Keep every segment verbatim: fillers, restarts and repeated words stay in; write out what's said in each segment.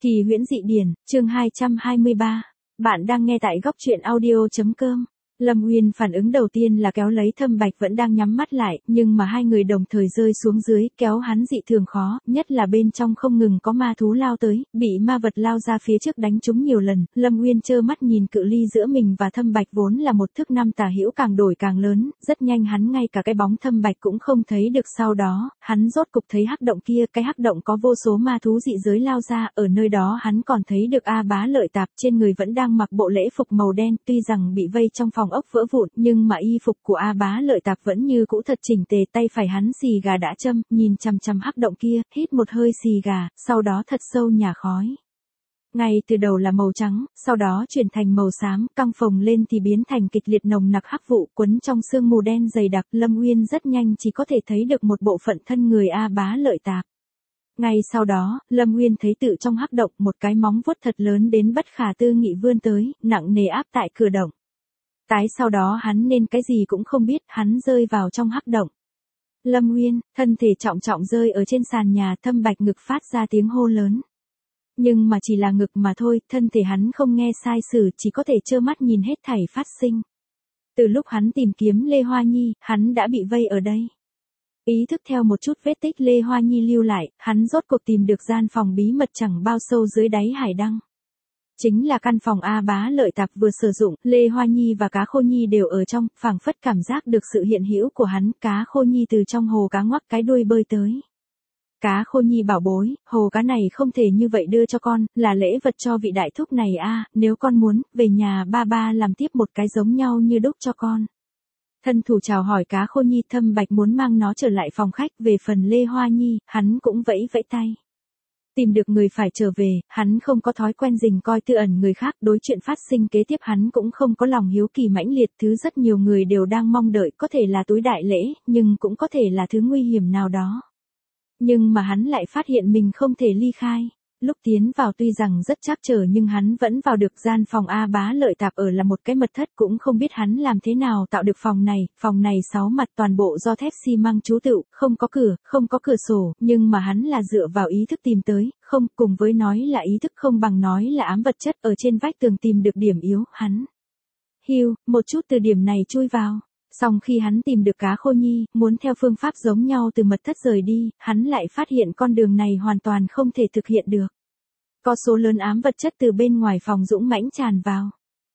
Kỳ huyễn dị điển, chương hai trăm hai mươi ba. Bạn đang nghe tại góc truyện audio.com. Lâm Uyên phản ứng đầu tiên là kéo lấy Thâm Bạch vẫn đang nhắm mắt lại, nhưng mà hai người đồng thời rơi xuống dưới, kéo hắn dị thường khó, nhất là bên trong không ngừng có ma thú lao tới, bị ma vật lao ra phía trước đánh trúng nhiều lần. Lâm Uyên trơ mắt nhìn cự ly giữa mình và Thâm Bạch vốn là một thước năm tả hữu càng đổi càng lớn, rất nhanh hắn ngay cả cái bóng Thâm Bạch cũng không thấy được. Sau đó, hắn rốt cục thấy hắc động kia, cái hắc động có vô số ma thú dị giới lao ra, ở nơi đó hắn còn thấy được A Bá Lợi Tạp, trên người vẫn đang mặc bộ lễ phục màu đen, tuy rằng bị vây trong phòng ốc vỡ vụn, nhưng mà y phục của A Bá Lợi Tạp vẫn như cũ thật chỉnh tề. Tay phải hắn xì gà đã châm, nhìn chằm chằm hắc động kia, hít một hơi xì gà, sau đó thật sâu nhả khói. Ngay từ đầu là màu trắng, sau đó chuyển thành màu xám, căng phồng lên thì biến thành kịch liệt nồng nặc hắc vụ quấn trong sương mù đen dày đặc. Lâm Uyên rất nhanh chỉ có thể thấy được một bộ phận thân người A Bá Lợi Tạp. Ngay sau đó, Lâm Uyên thấy tự trong hắc động một cái móng vuốt thật lớn đến bất khả tư nghị vươn tới, nặng nề áp tại cửa động. Tái sau đó hắn nên cái gì cũng không biết, hắn rơi vào trong hắc động. Lâm Uyên, thân thể trọng trọng rơi ở trên sàn nhà. Thâm Bạch ngực phát ra tiếng hô lớn. Nhưng mà chỉ là ngực mà thôi, thân thể hắn không nghe sai sử, chỉ có thể trơ mắt nhìn hết thảy phát sinh. Từ lúc hắn tìm kiếm Lê Hoa Nhi, hắn đã bị vây ở đây. Ý thức theo một chút vết tích Lê Hoa Nhi lưu lại, hắn rốt cuộc tìm được gian phòng bí mật chẳng bao sâu dưới đáy hải đăng. Chính là căn phòng A Bá Lợi Tạp vừa sử dụng. Lê Hoa Nhi và Cá Khô Nhi đều ở trong, phảng phất cảm giác được sự hiện hữu của hắn. Cá Khô Nhi từ trong hồ cá ngoắc cái đuôi bơi tới. Cá Khô Nhi bảo bối, hồ cá này không thể như vậy đưa cho con, là lễ vật cho vị đại thúc này a, nếu con muốn, về nhà ba ba làm tiếp một cái giống nhau như đúc cho con. Thân thủ chào hỏi Cá Khô Nhi. Thâm Bạch muốn mang nó trở lại phòng khách. Về phần Lê Hoa Nhi, hắn cũng vẫy vẫy tay. Tìm được người phải trở về, hắn không có thói quen rình coi tư ẩn người khác, đối chuyện phát sinh kế tiếp hắn cũng không có lòng hiếu kỳ mãnh liệt. Thứ rất nhiều người đều đang mong đợi, có thể là túi đại lễ, nhưng cũng có thể là thứ nguy hiểm nào đó. Nhưng mà hắn lại phát hiện mình không thể ly khai. Lúc tiến vào tuy rằng rất trắc trở nhưng hắn vẫn vào được. Gian phòng A Bá Lợi Tạp ở là một cái mật thất, cũng không biết hắn làm thế nào tạo được phòng này. Phòng này sáu mặt toàn bộ do thép xi măng trú tựu, không có cửa, không có cửa sổ, nhưng mà hắn là dựa vào ý thức tìm tới, không, cùng với nói là ý thức không bằng nói là ám vật chất. Ở trên vách tường tìm được điểm yếu, hắn hiu, một chút từ điểm này chui vào. Xong khi hắn tìm được Cá Khô Nhi, muốn theo phương pháp giống nhau từ mật thất rời đi, hắn lại phát hiện con đường này hoàn toàn không thể thực hiện được. Có số lớn ám vật chất từ bên ngoài phòng dũng mãnh tràn vào.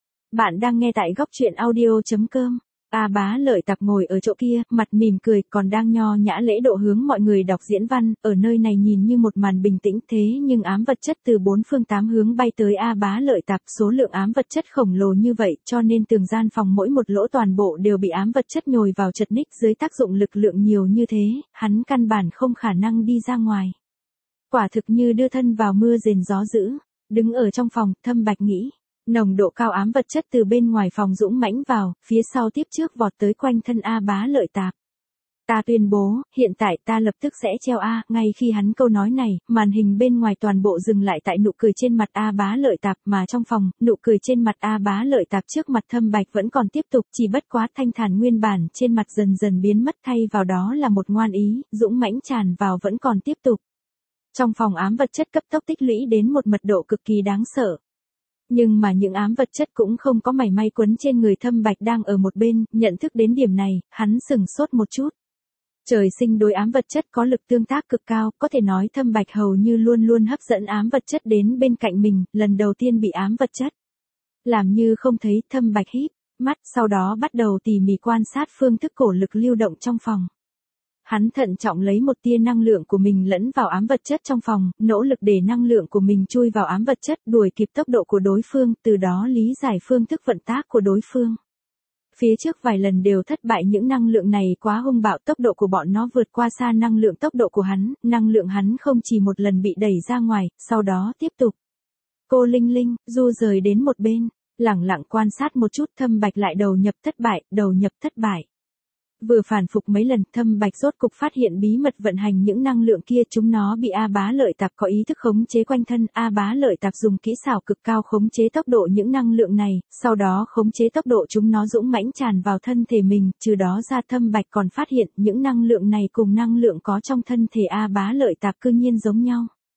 Bạn đang nghe tại góc truyện audio.com. A Bá Lợi Tạp ngồi ở chỗ kia, mặt mỉm cười, còn đang nho nhã lễ độ hướng mọi người đọc diễn văn. Ở nơi này nhìn như một màn bình tĩnh, thế nhưng ám vật chất từ bốn phương tám hướng bay tới A Bá Lợi Tạp. Số lượng ám vật chất khổng lồ như vậy, cho nên từng gian phòng mỗi một lỗ toàn bộ đều bị ám vật chất nhồi vào chật ních. Dưới tác dụng lực lượng nhiều như thế, hắn căn bản không khả năng đi ra ngoài. Quả thực như đưa thân vào mưa rền gió dữ. Đứng ở trong phòng, Thâm Bạch nghĩ. Nồng độ cao ám vật chất từ bên ngoài phòng dũng mãnh vào, phía sau tiếp trước vọt tới quanh thân A Bá Lợi Tạp. Ta tuyên bố, hiện tại ta lập tức sẽ treo A. Ngay khi hắn câu nói này, màn hình bên ngoài toàn bộ dừng lại tại nụ cười trên mặt A Bá Lợi Tạp, mà trong phòng, nụ cười trên mặt A Bá Lợi Tạp trước mặt Thâm Bạch vẫn còn tiếp tục, chỉ bất quá thanh thản nguyên bản trên mặt dần dần biến mất, thay vào đó là một ngoan ý, dũng mãnh tràn vào vẫn còn tiếp tục. Trong phòng ám vật chất cấp tốc tích lũy đến một mật độ cực kỳ đáng sợ. Nhưng mà những ám vật chất cũng không có mảy may quấn trên người. Thâm Bạch đang ở một bên, nhận thức đến điểm này, hắn sừng sốt một chút. Trời sinh đối ám vật chất có lực tương tác cực cao, có thể nói Thâm Bạch hầu như luôn luôn hấp dẫn ám vật chất đến bên cạnh mình. Lần đầu tiên bị ám vật chất làm như không thấy, Thâm Bạch híp mắt, sau đó bắt đầu tỉ mỉ quan sát phương thức cổ lực lưu động trong phòng. Hắn thận trọng lấy một tia năng lượng của mình lẫn vào ám vật chất trong phòng, nỗ lực để năng lượng của mình chui vào ám vật chất, đuổi kịp tốc độ của đối phương, từ đó lý giải phương thức vận tác của đối phương. Phía trước vài lần đều thất bại, những năng lượng này quá hung bạo, tốc độ của bọn nó vượt qua xa năng lượng tốc độ của hắn, năng lượng hắn không chỉ một lần bị đẩy ra ngoài, sau đó tiếp tục. Cô Linh Linh, du rời đến một bên, lẳng lặng quan sát một chút. Thâm Bạch lại đầu nhập thất bại, đầu nhập thất bại. Vừa phản phục mấy lần, Thâm Bạch rốt cục phát hiện bí mật vận hành những năng lượng kia, chúng nó bị A Bá Lợi Tạp có ý thức khống chế quanh thân. A Bá Lợi Tạp dùng kỹ xảo cực cao khống chế tốc độ những năng lượng này, sau đó khống chế tốc độ chúng nó dũng mãnh tràn vào thân thể mình. Trừ đó ra, Thâm Bạch còn phát hiện những năng lượng này cùng năng lượng có trong thân thể A Bá Lợi Tạp cư nhiên giống nhau.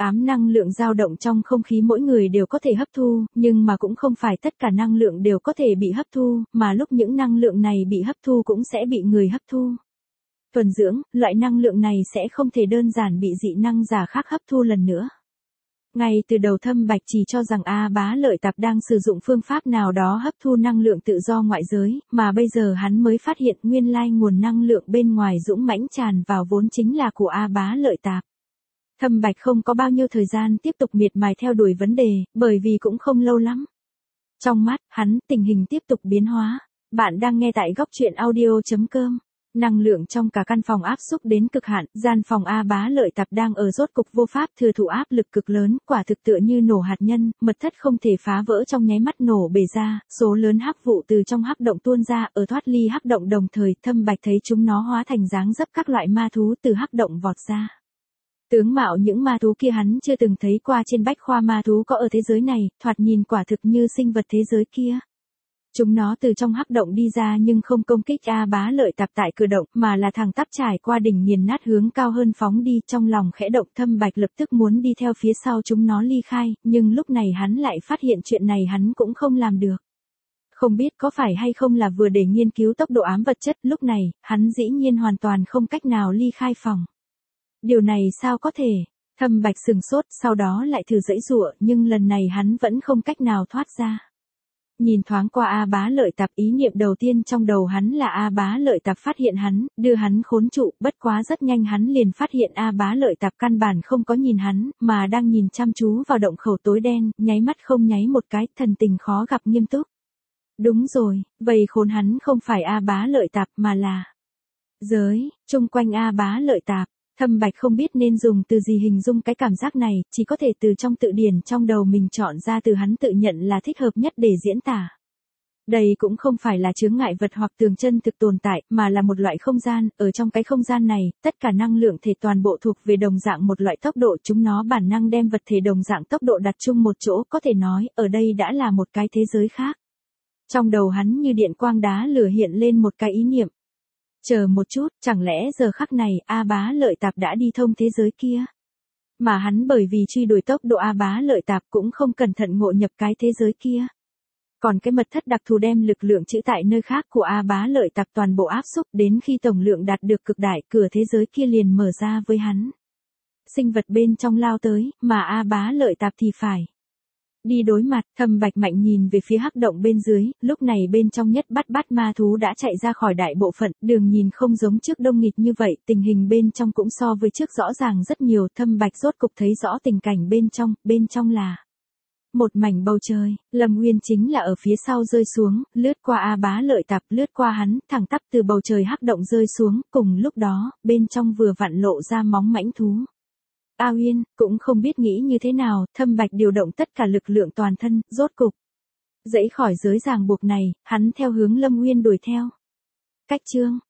Ám năng lượng dao động trong không khí mỗi người đều có thể hấp thu, nhưng mà cũng không phải tất cả năng lượng đều có thể bị hấp thu, mà lúc những năng lượng này bị hấp thu cũng sẽ bị người hấp thu. Thuần dưỡng, loại năng lượng này sẽ không thể đơn giản bị dị năng giả khác hấp thu lần nữa. Ngay từ đầu Thâm Bạch chỉ cho rằng A Bá Lợi Tạp đang sử dụng phương pháp nào đó hấp thu năng lượng tự do ngoại giới, mà bây giờ hắn mới phát hiện nguyên lai nguồn năng lượng bên ngoài dũng mãnh tràn vào vốn chính là của A Bá Lợi Tạp. Thâm Bạch không có bao nhiêu thời gian tiếp tục miệt mài theo đuổi vấn đề, bởi vì cũng không lâu lắm. Trong mắt, hắn, tình hình tiếp tục biến hóa. Bạn đang nghe tại góc truyện audio chấm com. Năng lượng trong cả căn phòng áp xúc đến cực hạn, gian phòng A Bá Lợi Tạp đang ở rốt cục vô pháp thừa thụ áp lực cực lớn, quả thực tựa như nổ hạt nhân, mật thất không thể phá vỡ trong nháy mắt nổ bể ra, số lớn hắc vụ từ trong hắc động tuôn ra, ở thoát ly hắc động đồng thời, Thâm Bạch thấy chúng nó hóa thành dáng dấp các loại ma thú từ hắc động vọt ra. Tướng mạo những ma thú kia hắn chưa từng thấy qua trên bách khoa ma thú có ở thế giới này, thoạt nhìn quả thực như sinh vật thế giới kia. Chúng nó từ trong hắc động đi ra nhưng không công kích A Bá Lợi Tạp tại cửa động, mà là thẳng tắp trải qua đỉnh nghiền nát hướng cao hơn phóng đi, trong lòng khẽ động. Thâm Bạch lập tức muốn đi theo phía sau chúng nó ly khai, nhưng lúc này hắn lại phát hiện chuyện này hắn cũng không làm được. Không biết có phải hay không là vừa để nghiên cứu tốc độ ám vật chất, lúc này, hắn dĩ nhiên hoàn toàn không cách nào ly khai phòng. Điều này sao có thể? Thâm Bạch sừng sốt, sau đó lại thử giãy giụa, nhưng lần này hắn vẫn không cách nào thoát ra. Nhìn thoáng qua A Bá Lợi Tạp, ý niệm đầu tiên trong đầu hắn là A Bá Lợi Tạp phát hiện hắn, đưa hắn khốn trụ, bất quá rất nhanh hắn liền phát hiện A Bá Lợi Tạp căn bản không có nhìn hắn, mà đang nhìn chăm chú vào động khẩu tối đen, nháy mắt không nháy một cái, thần tình khó gặp nghiêm túc. Đúng rồi, vậy khốn hắn không phải A Bá Lợi Tạp mà là giới, chung quanh A Bá Lợi Tạp. Thâm Bạch không biết nên dùng từ gì hình dung cái cảm giác này, chỉ có thể từ trong tự điển trong đầu mình chọn ra từ hắn tự nhận là thích hợp nhất để diễn tả. Đây cũng không phải là chướng ngại vật hoặc tường chân thực tồn tại, mà là một loại không gian, ở trong cái không gian này, tất cả năng lượng thể toàn bộ thuộc về đồng dạng một loại tốc độ, chúng nó bản năng đem vật thể đồng dạng tốc độ đặt chung một chỗ, có thể nói, ở đây đã là một cái thế giới khác. Trong đầu hắn như điện quang đá lửa hiện lên một cái ý niệm. Chờ một chút, chẳng lẽ giờ khắc này A Bá Lợi Tạp đã đi thông thế giới kia? Mà hắn bởi vì truy đuổi tốc độ A Bá Lợi Tạp cũng không cẩn thận ngộ nhập cái thế giới kia. Còn cái mật thất đặc thù đem lực lượng trữ tại nơi khác của A Bá Lợi Tạp toàn bộ áp xúc, đến khi tổng lượng đạt được cực đại, cửa thế giới kia liền mở ra với hắn. Sinh vật bên trong lao tới, mà A Bá Lợi Tạp thì phải đi đối mặt. Thâm Bạch mạnh nhìn về phía hắc động bên dưới, lúc này bên trong nhất bắt bắt ma thú đã chạy ra khỏi đại bộ phận, đường nhìn không giống trước đông nghịt như vậy, tình hình bên trong cũng so với trước rõ ràng rất nhiều. Thâm Bạch rốt cục thấy rõ tình cảnh bên trong, bên trong là một mảnh bầu trời, Lâm Uyên chính là ở phía sau rơi xuống, lướt qua A Bá Lợi Tạp, lướt qua hắn, thẳng tắp từ bầu trời hắc động rơi xuống, cùng lúc đó, bên trong vừa vặn lộ ra móng mãnh thú. A Uyên, cũng không biết nghĩ như thế nào, Thâm Bạch điều động tất cả lực lượng toàn thân, rốt cục dãy khỏi giới ràng buộc này, hắn theo hướng Lâm Uyên đuổi theo. Cách chương